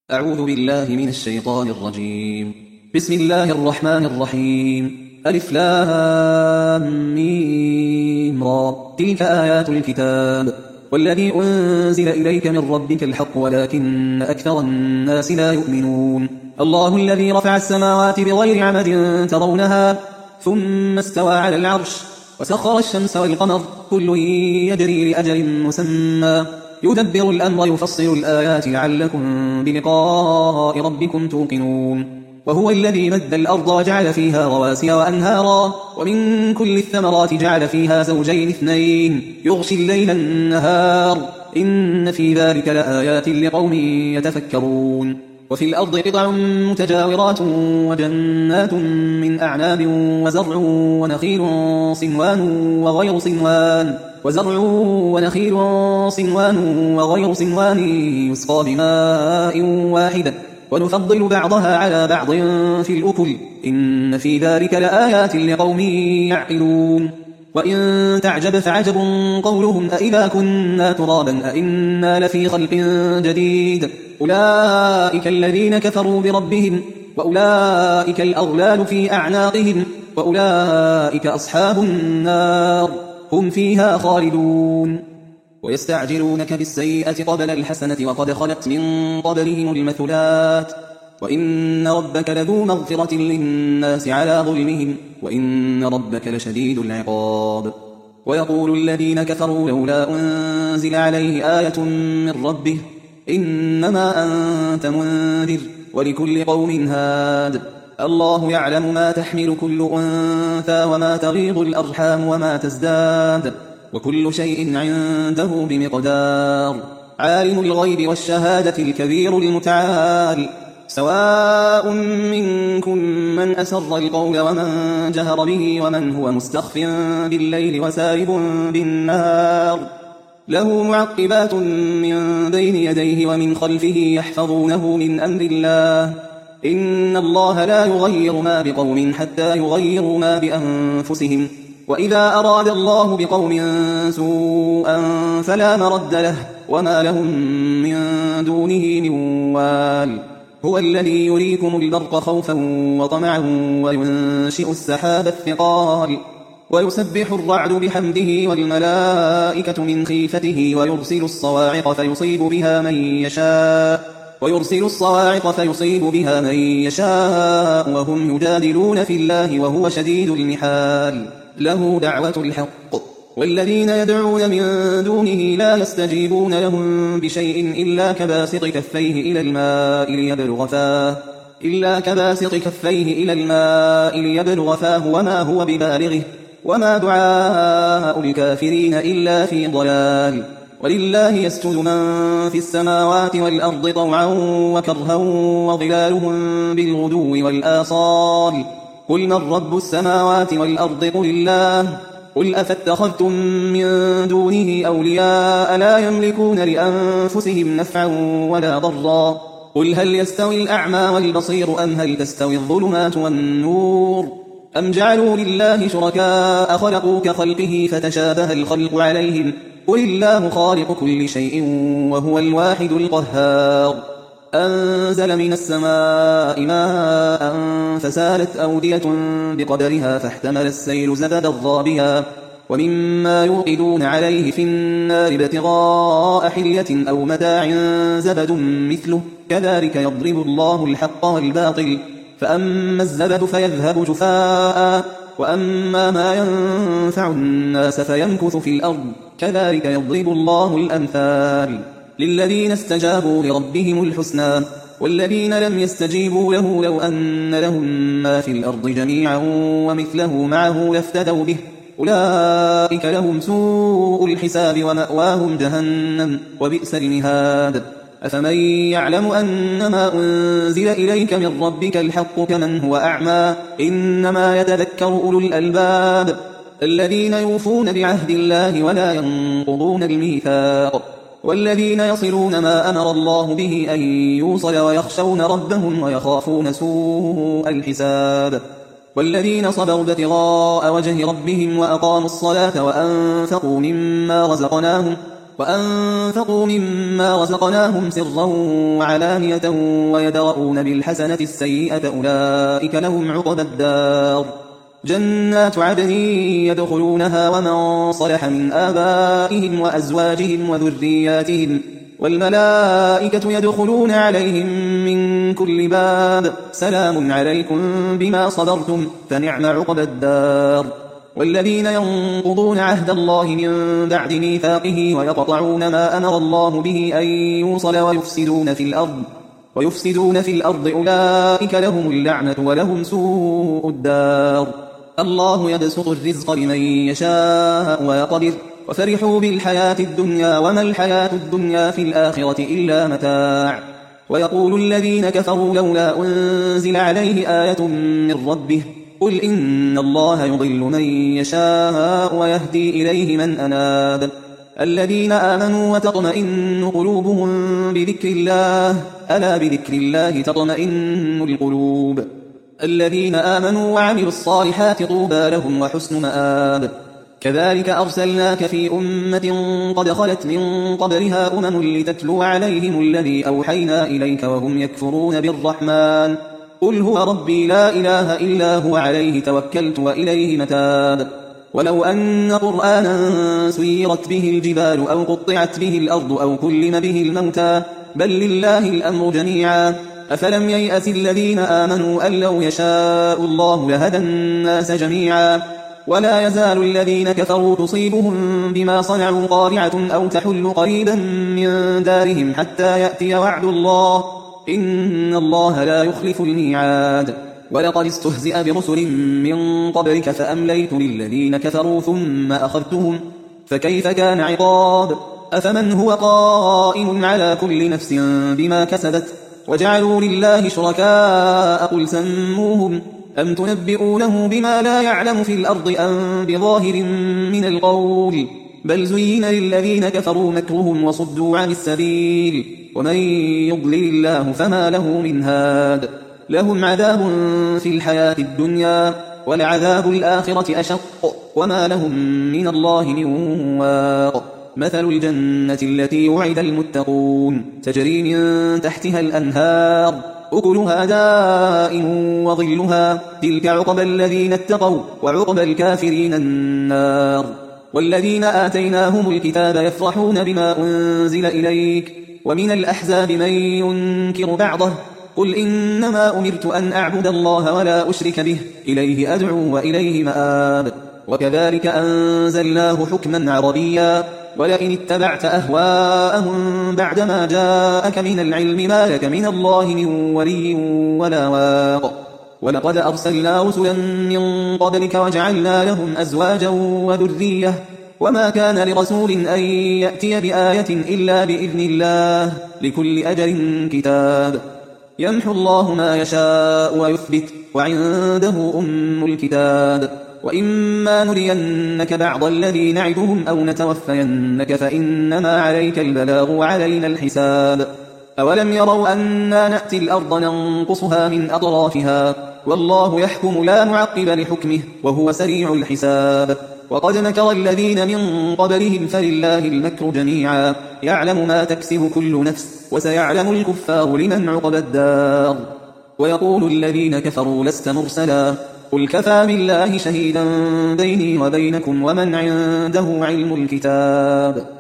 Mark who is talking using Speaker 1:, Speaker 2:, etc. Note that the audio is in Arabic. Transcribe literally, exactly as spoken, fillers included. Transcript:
Speaker 1: أعوذ بالله من الشيطان الرجيم. بسم الله الرحمن الرحيم. ألف لام ميم را. تلك آيات الكتاب والذي أنزل إليك من ربك الحق ولكن أكثر الناس لا يؤمنون. الله الذي رفع السماوات بغير عمد ترونها ثم استوى على العرش وسخر الشمس والقمر كل يجري لأجل مسمى يدبر الأمر يفصل الآيات لعلكم بلقاء ربكم توقنون. وهو الذي مد الأرض وجعل فيها رواسي وأنهارا ومن كل الثمرات جعل فيها زوجين اثنين يغشي الليل النهار إن في ذلك لآيات لقوم يتفكرون. وفي الأرض قطع متجاورات وجنات من أعناب وزرع ونخيل صنوان وغير صنوان وزرع ونخيل صنوان وغير صنوان يسقى بماء واحد ونفضل بعضها على بعض في الأكل إن في ذلك لآيات لقوم يعقلون. وإن تعجب فعجب قولهم أإذا كنا ترابا أإنا لفي خلق جديد أولئك الذين كفروا بربهم وأولئك الأغلال في أعناقهم وأولئك أصحاب النار هم فيها خالدون. ويستعجلونك بالسيئة قبل الحسنة وقد خلت من قبلهم المثلات وإن ربك لذو مغفرة للناس على ظلمهم وإن ربك لشديد العقاب. ويقول الذين كفروا لولا أنزل عليه آية من ربه إنما أنت منذر ولكل قوم هاد الله يعلم ما تحمل كل أنثى وما تغيض الأرحام وما تزداد وكل شيء عنده بمقدار. عالم الغيب والشهادة الكبير المتعال سواء منكم من أسر القول ومن جهر به ومن هو مستخف بالليل وسارب بالنهار له معقبات من بين يديه ومن خلفه يحفظونه من أمر الله إن الله لا يغير ما بقوم حتى يغيروا ما بأنفسهم وإذا أراد الله بقوم سوءا فلا مرد له وما لهم من دونه من وال. هو الذي يريكم البرق خوفا وطمعا وينشئ السحاب الثقال ويسبح الرعد بحمده والملائكة من خيفته ويرسل الصواعق فيصيب بها من يشاء ويرسل الصواعق فيصيب بها من يشاء وهم يجادلون في الله وهو شديد المحال. له دعوة الحق والذين يدعون من دونه لا يستجيبون لهم بشيء إلا كباسط كفيه إلى الماء ليبلغ فاه إلا كباسط كفيه إلى الماء ليبلغ فاه وما هو ببالغه وما دعاء الكافرين إلا في ضلال. ولله يسجد من في السماوات والأرض طوعا وكرها وظلالهم بالغدو والآصال قل من رب السماوات والأرض قل الله قل أفاتخذتم من دونه أولياء لا يملكون لأنفسهم نفعا ولا ضرا قل هل يستوي الأعمى والبصير أم هل تستوي الظلمات والنور أم جعلوا لله شركاء خلقوا كخلقه فتشابه الخلق عليهم قل الله خالق كل شيء وهو الواحد القهار. أنزل من السماء ماء فسالت أودية بقدرها فاحتمل السيل زبدا رابيا ومما يوقدون عليه في النار ابتغاء حلية أو متاع زبد مثله كذلك يضرب الله الحق والباطل فأما الزبد فيذهب جفاء وأما ما ينفع الناس فيمكث في الأرض كذلك يضرب الله الأمثال. للذين استجابوا لربهم الحسنى والذين لم يستجيبوا له لو أن لهم ما في الأرض جميعا ومثله معه لافتدوا به أولئك لهم سوء الحساب ومأواهم جهنم وبئس المهاد. أفمن يعلم أنما أنزل إليك من ربك الحق كمن هو أعمى إنما يتذكر أولو الألباب الذين يوفون بعهد الله ولا ينقضون الميثاق والذين يصلون ما أمر الله به أن يوصل ويخشون ربهم ويخافون سوء الحساب والذين صبروا ابتغاء وجه ربهم وأقاموا الصلاة وأنفقوا مما رزقناهم وأنفقوا مما رزقناهم سرا وعلانية ويدرؤون بالحسنة السيئة أولئك لهم عقبى الدار جنات عدن يدخلونها ومن صلح من آبائهم وأزواجهم وذرياتهم والملائكة يدخلون عليهم من كل باب سلام عليكم بما صبرتم فنعم عقبى الدار والذين ينقضون عهد الله من بعد ميثاقه ويقطعون ما أمر الله به أن يوصل ويفسدون في الأرض ويفسدون في الأرض أولئك لهم اللعنة ولهم سوء الدار الله يبسط الرزق لمن يشاء ويقدر وفرحوا بالحياة الدنيا وما الحياة الدنيا في الآخرة إلا متاع ويقول الذين كفروا لولا أنزل عليه آية من ربه قل إن الله يضل من يشاء ويهدي إليه من أناب الذين آمنوا وتطمئن قلوبهم بذكر الله ألا بذكر الله تطمئن القلوب الذين آمنوا وعملوا الصالحات طوبى لهم وحسن مآب كذلك أرسلناك في أمة قد خلت من قبلها أمم لتتلو عليهم الذي أوحينا إليك وهم يكفرون بالرحمن قل هو ربي لا إله إلا هو عليه توكلت وإليه متاب ولو أن قرآنا سيرت به الجبال أو قطعت به الأرض أو كلم به الموتى بل لله الأمر جميعا أفلم ييأس الذين آمنوا أن لو يشاء الله لهدى الناس جميعا ولا يزال الذين كفروا تصيبهم بما صنعوا قارعة أو تحل قريبا من دارهم حتى يأتي وعد الله إن الله لا يخلف الميعاد ولقد استهزئ برسل من قبلك فأمليت للذين كفروا ثم أخذتهم فكيف كان عقاب أفمن هو قائم على كل نفس بما كسبت وجعلوا لله شركاء قل سموهم أم تنبئونه بما لا يعلم في الأرض أم بظاهر من القول بل زين للذين كفروا مكرهم وصدوا عن السبيل ومن يضلل الله فما له من هاد لهم عذاب في الحياة الدنيا ولعذاب الآخرة أشق وما لهم من الله من واق مثل الجنة التي وعد المتقون تجري من تحتها الأنهار أكلها دائم وظلها تلك عقبى الذين اتقوا وعقبى الكافرين النار والذين آتيناهم الكتاب يفرحون بما أنزل إليك ومن الأحزاب من ينكر بعضه قل إنما أمرت أن أعبد الله ولا أشرك به إليه أدعو وإليه مآب وكذلك أنزلناه حكما عربيا ولئن اتبعت أهواءهم بعدما جاءك من العلم ما لك من الله من ولي ولا واق ولقد أرسلنا رسلا من قبلك وجعلنا لهم أزواجا وذرية وما كان لرسول أن يأتي بآية إلا بإذن الله لكل أجل كتاب يمحو الله ما يشاء ويثبت وعنده أم الكتاب وإما نرينك بعض الذي نعدهم أو نتوفينك فإنما عليك البلاغ وعلينا الحساب أولم يروا أنا نأتي الأرض ننقصها من أطرافها والله يحكم لا معقب لحكمه وهو سريع الحساب وقد مكر الذين من قبلهم فلله المكر جميعا يعلم ما تكسب كل نفس وسيعلم الكفار لمن عقبى الدار ويقول الذين كفروا لست مرسلا قل كفى بالله شهيدا بيني وبينكم ومن عنده علم الكتاب